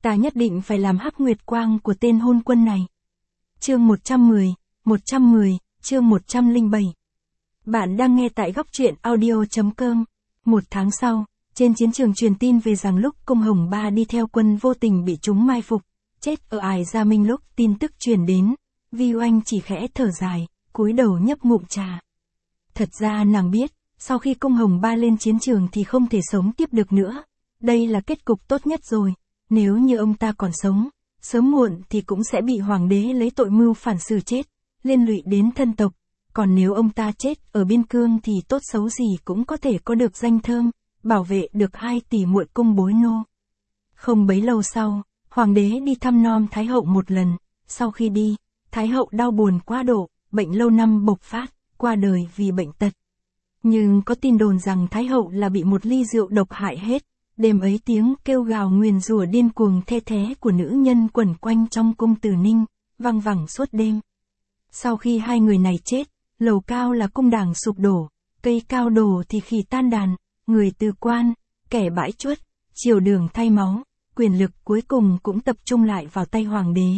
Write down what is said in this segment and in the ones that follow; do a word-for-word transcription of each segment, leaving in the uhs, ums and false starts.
Ta nhất định phải làm hắc nguyệt quang của tên hôn quân này. Chương một trăm mười, một trăm mười, chương một trăm lẻ bảy. Bạn đang nghe tại góc truyện audio chấm com. Một tháng sau, trên chiến trường truyền tin về rằng lúc Công Hồng Ba đi theo quân vô tình bị chúng mai phục, chết ở Ải Gia Minh. Lúc tin tức truyền đến, Vi Oanh chỉ khẽ thở dài, cúi đầu nhấp ngụm trà. Thật ra nàng biết, sau khi Công Hồng Ba lên chiến trường thì không thể sống tiếp được nữa. Đây là kết cục tốt nhất rồi. Nếu như ông ta còn sống, sớm muộn thì cũng sẽ bị hoàng đế lấy tội mưu phản xử chết, liên lụy đến thân tộc. Còn nếu ông ta chết ở biên cương thì tốt xấu gì cũng có thể có được danh thơm, bảo vệ được hai tỷ muội cung bối nô. Không bấy lâu sau, hoàng đế đi thăm nom Thái hậu một lần. Sau khi đi, Thái hậu đau buồn quá độ, bệnh lâu năm bộc phát, qua đời vì bệnh tật. Nhưng có tin đồn rằng Thái hậu là bị một ly rượu độc hại hết. Đêm ấy tiếng kêu gào nguyền rủa điên cuồng the thé của nữ nhân quẩn quanh trong cung Từ Ninh, vang vẳng suốt đêm. Sau khi hai người này chết, lầu cao là cung đàng sụp đổ, cây cao đổ thì khỉ tan đàn, người từ quan, kẻ bãi chuất, triều đường thay máu, quyền lực cuối cùng cũng tập trung lại vào tay hoàng đế.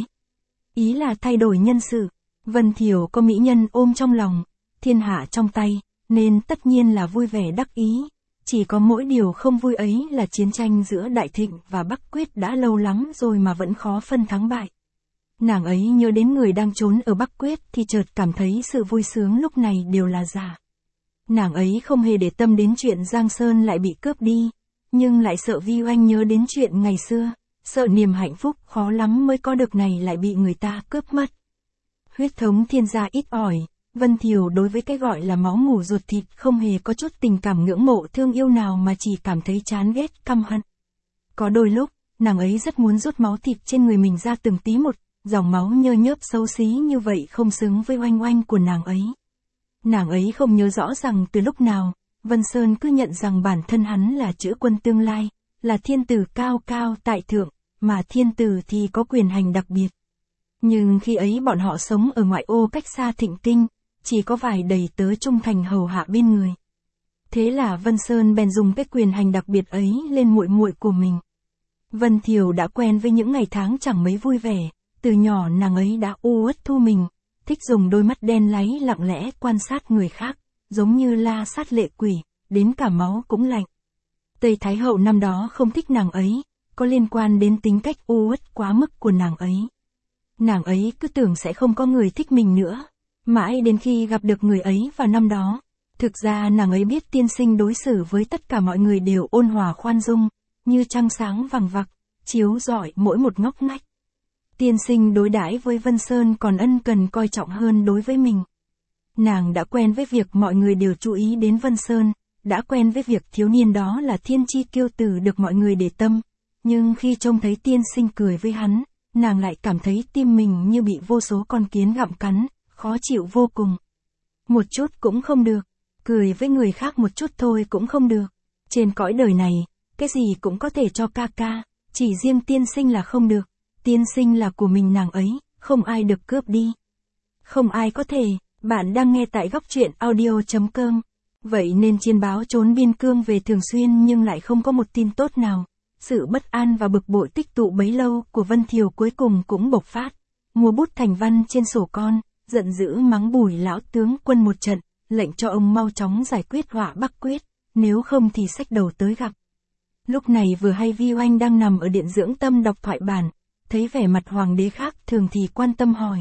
Ý là thay đổi nhân sự. Vân Thiểu có mỹ nhân ôm trong lòng, thiên hạ trong tay, nên tất nhiên là vui vẻ đắc ý. Chỉ có mỗi điều không vui ấy là chiến tranh giữa Đại Thịnh và Bắc Quyết đã lâu lắm rồi mà vẫn khó phân thắng bại. Nàng ấy nhớ đến người đang trốn ở Bắc Quyết thì chợt cảm thấy sự vui sướng lúc này đều là giả. Nàng ấy không hề để tâm đến chuyện Giang Sơn lại bị cướp đi, nhưng lại sợ Vi Oanh nhớ đến chuyện ngày xưa, sợ niềm hạnh phúc khó lắm mới có được này lại bị người ta cướp mất. Huyết thống thiên gia ít ỏi. Vân Thiểu đối với cái gọi là máu mủ ruột thịt không hề có chút tình cảm ngưỡng mộ thương yêu nào mà chỉ cảm thấy chán ghét căm hận. Có đôi lúc, nàng ấy rất muốn rút máu thịt trên người mình ra từng tí một, dòng máu nhơ nhớp xấu xí như vậy không xứng với oanh oanh của nàng ấy. Nàng ấy không nhớ rõ rằng từ lúc nào, Vân Sơn cứ nhận rằng bản thân hắn là chữ quân tương lai, là thiên tử cao cao tại thượng, mà thiên tử thì có quyền hành đặc biệt. Nhưng khi ấy bọn họ sống ở ngoại ô cách xa Thịnh Kinh, chỉ có vài đầy tớ trung thành hầu hạ bên người. Thế là Vân Sơn bèn dùng cái quyền hành đặc biệt ấy lên muội muội của mình. Vân Thiểu đã quen với những ngày tháng chẳng mấy vui vẻ, từ nhỏ nàng ấy đã u uất thu mình, thích dùng đôi mắt đen láy lặng lẽ quan sát người khác, giống như la sát lệ quỷ, đến cả máu cũng lạnh. Tây Thái hậu năm đó không thích nàng ấy, có liên quan đến tính cách u uất quá mức của nàng ấy. Nàng ấy cứ tưởng sẽ không có người thích mình nữa. Mãi đến khi gặp được người ấy vào năm đó, thực ra nàng ấy biết tiên sinh đối xử với tất cả mọi người đều ôn hòa khoan dung, như trăng sáng vằng vặc, chiếu rọi mỗi một ngóc ngách. Tiên sinh đối đãi với Vân Sơn còn ân cần coi trọng hơn đối với mình. Nàng đã quen với việc mọi người đều chú ý đến Vân Sơn, đã quen với việc thiếu niên đó là thiên chi kiêu tử được mọi người để tâm, nhưng khi trông thấy tiên sinh cười với hắn, nàng lại cảm thấy tim mình như bị vô số con kiến gặm cắn. Khó chịu vô cùng. Một chút cũng không được. Cười với người khác một chút thôi cũng không được. Trên cõi đời này, cái gì cũng có thể cho ca ca, chỉ riêng tiên sinh là không được. Tiên sinh là của mình nàng ấy, không ai được cướp đi. Không ai có thể. Bạn đang nghe tại góc truyện audio chấm com. Vậy nên chiên báo trốn biên cương về thường xuyên nhưng lại không có một tin tốt nào. Sự bất an và bực bội tích tụ bấy lâu của Vân Thiểu cuối cùng cũng bộc phát. Mua bút thành văn trên sổ con. Giận dữ mắng Bùi lão tướng quân một trận, lệnh cho ông mau chóng giải quyết họa Bắc Quyết, nếu không thì xách đầu tới gặp. Lúc này vừa hay Vi Oanh đang nằm ở điện dưỡng tâm đọc thoại bản, thấy vẻ mặt hoàng đế khác thường thì quan tâm hỏi.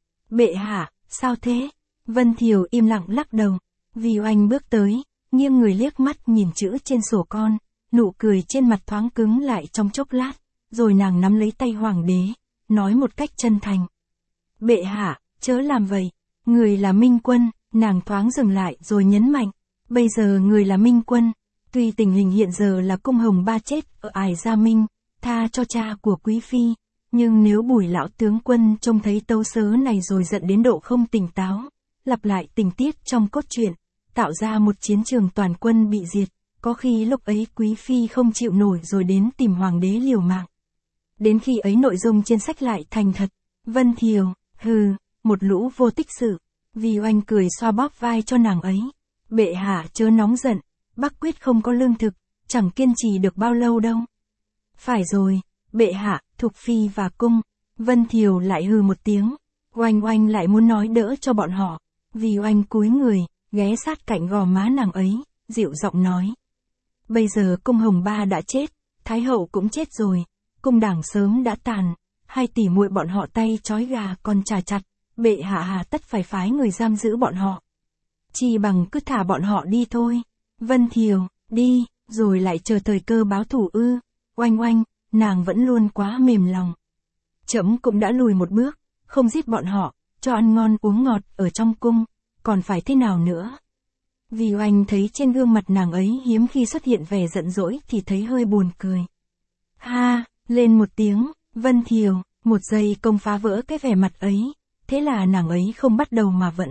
Bệ hạ, sao thế? Vân Thiểu im lặng lắc đầu. Vi Oanh bước tới, nghiêng người liếc mắt nhìn chữ trên sổ con, nụ cười trên mặt thoáng cứng lại trong chốc lát, rồi nàng nắm lấy tay hoàng đế, nói một cách chân thành. Bệ hạ, chớ làm vậy, người là Minh Quân, nàng thoáng dừng lại rồi nhấn mạnh, bây giờ người là Minh Quân, tuy tình hình hiện giờ là Cung Hồng Ba chết ở Ải Gia Minh, tha cho cha của quý phi, nhưng nếu Bùi lão tướng quân trông thấy tấu sớ này rồi giận đến độ không tỉnh táo, lặp lại tình tiết trong cốt truyện, tạo ra một chiến trường toàn quân bị diệt, có khi lúc ấy quý phi không chịu nổi rồi đến tìm hoàng đế liều mạng. Đến khi ấy nội dung trên sách lại thành thật, Vân Thiểu, hừ, một lũ vô tích sự. Vi Oanh cười xoa bóp vai cho nàng ấy. Bệ hạ chớ nóng giận, Bắc Quyết không có lương thực, chẳng kiên trì được bao lâu đâu. Phải rồi, bệ hạ, Thục Phi và cung. Vân Thiều lại hừ một tiếng. Oanh Oanh lại muốn nói đỡ cho bọn họ. Vì Oanh cúi người, ghé sát cạnh gò má nàng ấy, dịu giọng nói. Bây giờ cung Hồng Ba đã chết, Thái hậu cũng chết rồi, cung đảng sớm đã tàn, hai tỷ muội bọn họ tay trói gà còn chà chặt, bệ hạ hà tất phải phái người giam giữ bọn họ. Chi bằng cứ thả bọn họ đi thôi. Vân Thiều, đi, rồi lại chờ thời cơ báo thù ư? Oanh Oanh, nàng vẫn luôn quá mềm lòng. Trẫm cũng đã lùi một bước, không giết bọn họ, cho ăn ngon uống ngọt ở trong cung, còn phải thế nào nữa? Vì Oanh thấy trên gương mặt nàng ấy hiếm khi xuất hiện vẻ giận dỗi thì thấy hơi buồn cười. Ha, lên một tiếng, Vân Thiều, một giây công phá vỡ cái vẻ mặt ấy, thế là nàng ấy không bắt đầu mà vẫn.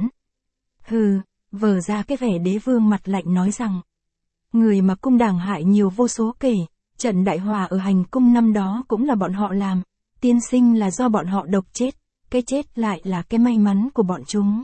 Hừ, vờ ra cái vẻ đế vương mặt lạnh nói rằng, người mà cung đảng hại nhiều vô số kể, trận đại hỏa ở hành cung năm đó cũng là bọn họ làm, tiên sinh là do bọn họ độc chết, cái chết lại là cái may mắn của bọn chúng.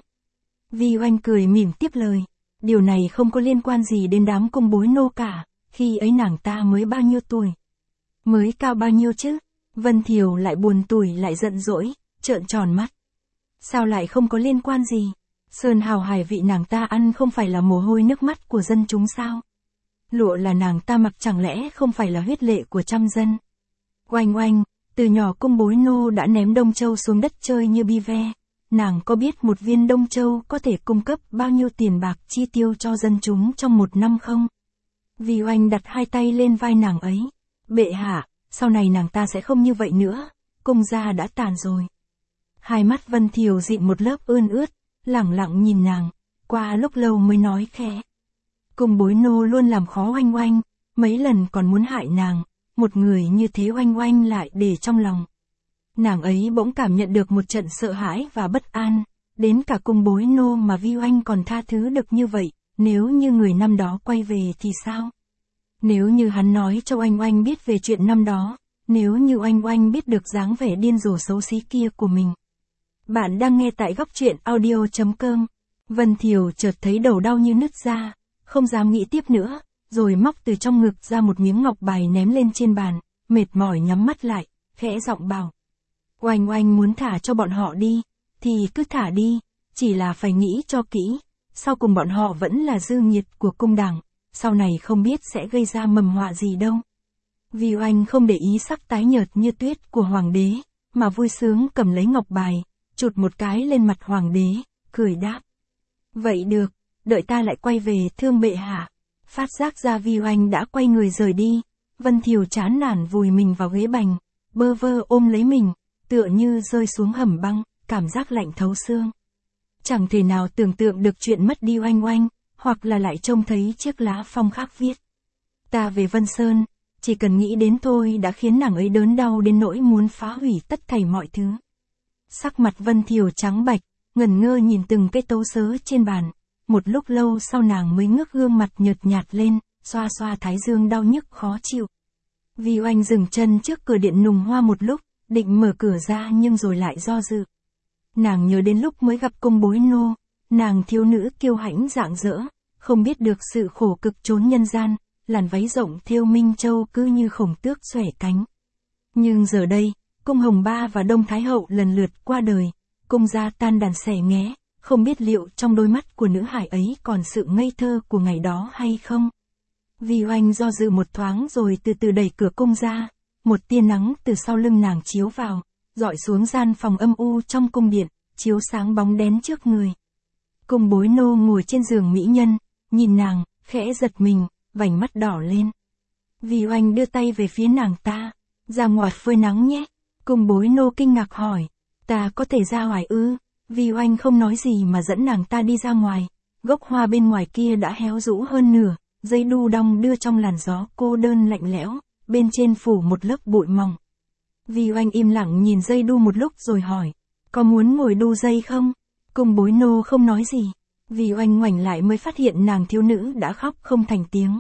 Vi Oanh cười mỉm tiếp lời, điều này không có liên quan gì đến đám cung bối nô cả, khi ấy nàng ta mới bao nhiêu tuổi? Mới cao bao nhiêu chứ? Vân Thiều lại buồn tủi lại giận dỗi, trợn tròn mắt. Sao lại không có liên quan gì? Sơn hào hải vị nàng ta ăn không phải là mồ hôi nước mắt của dân chúng sao? Lụa là nàng ta mặc chẳng lẽ không phải là huyết lệ của trăm dân? Oanh Oanh, từ nhỏ cung bối nô đã ném Đông Châu xuống đất chơi như bi ve. Nàng có biết một viên Đông Châu có thể cung cấp bao nhiêu tiền bạc chi tiêu cho dân chúng trong một năm không? Vi Oanh đặt hai tay lên vai nàng ấy. Bệ hạ, sau này nàng ta sẽ không như vậy nữa, cung gia đã tàn rồi. Hai mắt Vân Thiều dịn một lớp ươn ướt, lẳng lặng nhìn nàng, qua lúc lâu mới nói khẽ. Cung bối nô luôn làm khó Oanh Oanh, mấy lần còn muốn hại nàng, một người như thế Oanh Oanh lại để trong lòng. Nàng ấy bỗng cảm nhận được một trận sợ hãi và bất an, đến cả cung bối nô mà Vi Oanh còn tha thứ được như vậy, nếu như người năm đó quay về thì sao? Nếu như hắn nói cho Oanh Oanh biết về chuyện năm đó, nếu như Oanh Oanh biết được dáng vẻ điên rồ xấu xí kia của mình. Bạn đang nghe tại góc truyện audio chấm com. Vân Thiều chợt thấy đầu đau như nứt ra, không dám nghĩ tiếp nữa, rồi móc từ trong ngực ra một miếng ngọc bài ném lên trên bàn, mệt mỏi nhắm mắt lại, khẽ giọng bảo. Oanh Oanh muốn thả cho bọn họ đi, thì cứ thả đi, chỉ là phải nghĩ cho kỹ, sau cùng bọn họ vẫn là dư nhiệt của cung đảng, sau này không biết sẽ gây ra mầm họa gì đâu. Vi Oanh không để ý sắc tái nhợt như tuyết của hoàng đế, mà vui sướng cầm lấy ngọc bài, chụt một cái lên mặt hoàng đế, cười đáp. Vậy được, đợi ta lại quay về thương bệ hạ. Phát giác ra Vi Oanh đã quay người rời đi, Vân Thiều chán nản vùi mình vào ghế bành, bơ vơ ôm lấy mình, tựa như rơi xuống hầm băng, cảm giác lạnh thấu xương. Chẳng thể nào tưởng tượng được chuyện mất đi Oanh Oanh, hoặc là lại trông thấy chiếc lá phong khác viết. Ta về Vân Sơn, chỉ cần nghĩ đến thôi đã khiến nàng ấy đớn đau đến nỗi muốn phá hủy tất thảy mọi thứ. Sắc mặt Vân Thiều trắng bạch, ngẩn ngơ nhìn từng cái tấu sớ trên bàn, một lúc lâu sau nàng mới ngước gương mặt nhợt nhạt lên, xoa xoa thái dương đau nhức khó chịu. Vi Oanh dừng chân trước cửa điện nùng hoa một lúc, định mở cửa ra nhưng rồi lại do dự. Nàng nhớ đến lúc mới gặp cung bối nô, nàng thiếu nữ kiêu hãnh rạng rỡ, không biết được sự khổ cực trốn nhân gian, làn váy rộng thêu minh châu cứ như khổng tước xòe cánh. Nhưng giờ đây, cung Hồng Ba và Đông Thái Hậu lần lượt qua đời, cung gia tan đàn xẻ nghé, không biết liệu trong đôi mắt của nữ hải ấy còn sự ngây thơ của ngày đó hay không. Vi Oanh do dự một thoáng rồi từ từ đẩy cửa cung ra, một tia nắng từ sau lưng nàng chiếu vào, dọi xuống gian phòng âm u trong cung điện, chiếu sáng bóng đén trước người. Cung bối nô ngồi trên giường mỹ nhân, nhìn nàng, khẽ giật mình, vành mắt đỏ lên. Vi Oanh đưa tay về phía nàng ta, ra ngoài phơi nắng nhé. Cung bối nô kinh ngạc hỏi, ta có thể ra ngoài ư? Vi Oanh không nói gì mà dẫn nàng ta đi ra ngoài, gốc hoa bên ngoài kia đã héo rũ hơn nửa, dây đu đong đưa trong làn gió cô đơn lạnh lẽo, bên trên phủ một lớp bụi mỏng. Vi Oanh im lặng nhìn dây đu một lúc rồi hỏi, có muốn ngồi đu dây không? Cung bối nô không nói gì. Vi Oanh ngoảnh lại mới phát hiện nàng thiếu nữ đã khóc không thành tiếng.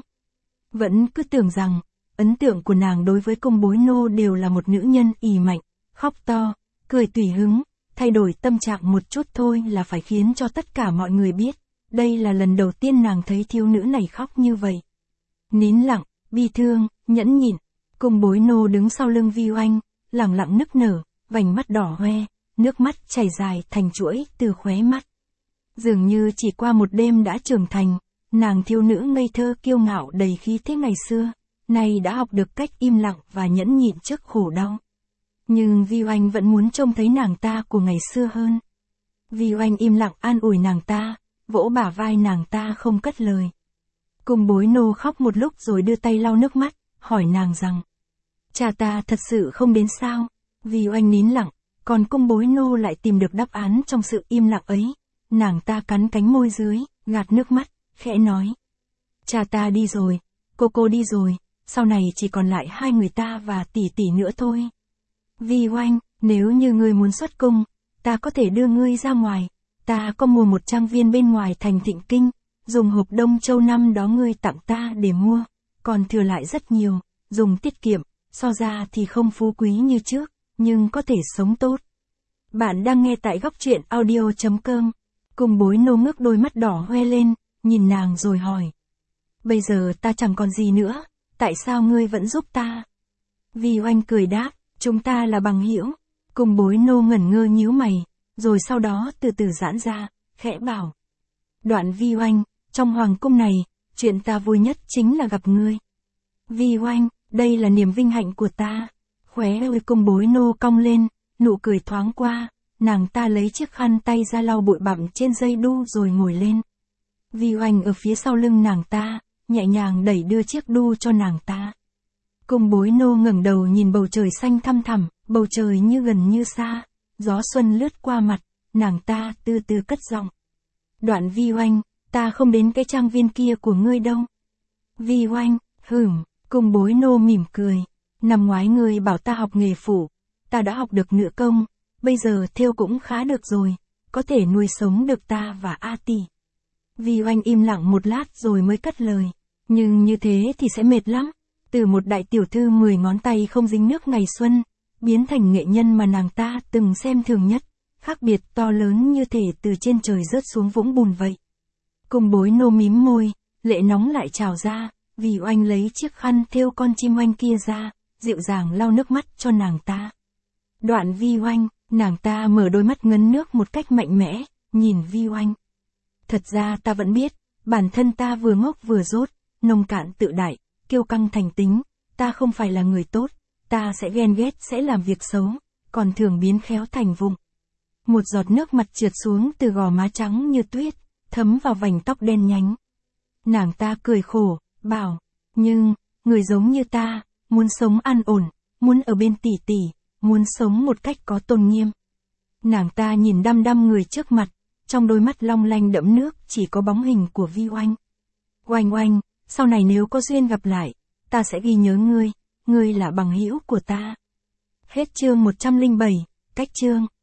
Vẫn cứ tưởng rằng, ấn tượng của nàng đối với cung bối nô đều là một nữ nhân ỉ mạnh, khóc to, cười tùy hứng, thay đổi tâm trạng một chút thôi là phải khiến cho tất cả mọi người biết. Đây là lần đầu tiên nàng thấy thiếu nữ này khóc như vậy. Nín lặng, bi thương, nhẫn nhịn, cung bối nô đứng sau lưng Vi Oanh, lẳng lặng nức nở, vành mắt đỏ hoe, nước mắt chảy dài thành chuỗi từ khóe mắt. Dường như chỉ qua một đêm đã trưởng thành, nàng thiếu nữ ngây thơ kiêu ngạo đầy khí thế ngày xưa, nay đã học được cách im lặng và nhẫn nhịn trước khổ đau. Nhưng Vi Oanh vẫn muốn trông thấy nàng ta của ngày xưa hơn. Vi Oanh im lặng an ủi nàng ta, vỗ bả vai nàng ta không cất lời. Cung Bối Nô khóc một lúc rồi đưa tay lau nước mắt, hỏi nàng rằng, cha ta thật sự không đến sao? Vi Oanh nín lặng, còn Cung Bối Nô lại tìm được đáp án trong sự im lặng ấy. Nàng ta cắn cánh môi dưới, gạt nước mắt, khẽ nói. Cha ta đi rồi, cô cô đi rồi, sau này chỉ còn lại hai người ta và tỷ tỷ nữa thôi. Vi Oanh, nếu như ngươi muốn xuất cung, ta có thể đưa ngươi ra ngoài, ta có mua một trang viên bên ngoài thành Thịnh Kinh, dùng hộp Đông Châu năm đó ngươi tặng ta để mua, còn thừa lại rất nhiều, dùng tiết kiệm, so ra thì không phú quý như trước, nhưng có thể sống tốt. Bạn đang nghe tại góc truyện audio chấm com. Cung Bối Nô ngước đôi mắt đỏ hoe lên, nhìn nàng rồi hỏi. Bây giờ ta chẳng còn gì nữa, tại sao ngươi vẫn giúp ta? Vi Oanh cười đáp, chúng ta là bằng hữu. Cung Bối Nô ngẩn ngơ nhíu mày, rồi sau đó từ từ giãn ra, khẽ bảo. Đoạn Vi Oanh, trong hoàng cung này, chuyện ta vui nhất chính là gặp ngươi. Vi Oanh, đây là niềm vinh hạnh của ta. Khóe môi Cung Bối Nô cong lên, nụ cười thoáng qua, nàng ta lấy chiếc khăn tay ra lau bụi bặm trên dây đu rồi ngồi lên. Vi Oanh ở phía sau lưng nàng ta, nhẹ nhàng đẩy đưa chiếc đu cho nàng ta. Cung Bối Nô ngẩng đầu nhìn bầu trời xanh thăm thẳm, bầu trời như gần như xa, gió xuân lướt qua mặt, nàng ta từ từ cất giọng. Đoạn Vi Oanh, ta không đến cái trang viên kia của ngươi đâu. Vi Oanh, hửm, Cung Bối Nô mỉm cười. Năm ngoái ngươi bảo ta học nghề phủ, ta đã học được nửa công, bây giờ thêu cũng khá được rồi, có thể nuôi sống được ta và A tỷ. Vi Oanh im lặng một lát rồi mới cất lời, nhưng như thế thì sẽ mệt lắm. Từ một đại tiểu thư mười ngón tay không dính nước ngày xuân, biến thành nghệ nhân mà nàng ta từng xem thường nhất, khác biệt to lớn như thể từ trên trời rớt xuống vũng bùn vậy. Cung Bối Nô mím môi, lệ nóng lại trào ra, Vi Oanh lấy chiếc khăn thêu con chim oanh kia ra, dịu dàng lau nước mắt cho nàng ta. Đoạn Vi Oanh, nàng ta mở đôi mắt ngấn nước một cách mạnh mẽ, nhìn Vi Oanh. Thật ra ta vẫn biết, bản thân ta vừa ngốc vừa dốt, nông cạn tự đại, kiêu căng thành tính, ta không phải là người tốt, ta sẽ ghen ghét sẽ làm việc xấu, còn thường biến khéo thành vụng. Một giọt nước mặt trượt xuống từ gò má trắng như tuyết, thấm vào vành tóc đen nhánh. Nàng ta cười khổ, bảo, nhưng, người giống như ta, muốn sống an ổn, muốn ở bên tỷ tỷ, muốn sống một cách có tôn nghiêm. Nàng ta nhìn đăm đăm người trước mặt, trong đôi mắt long lanh đẫm nước chỉ có bóng hình của Vi Oanh. Oanh Oanh, sau này nếu có duyên gặp lại, ta sẽ ghi nhớ ngươi, ngươi là bằng hữu của ta. Hết chương một trăm lẻ bảy, cách chương.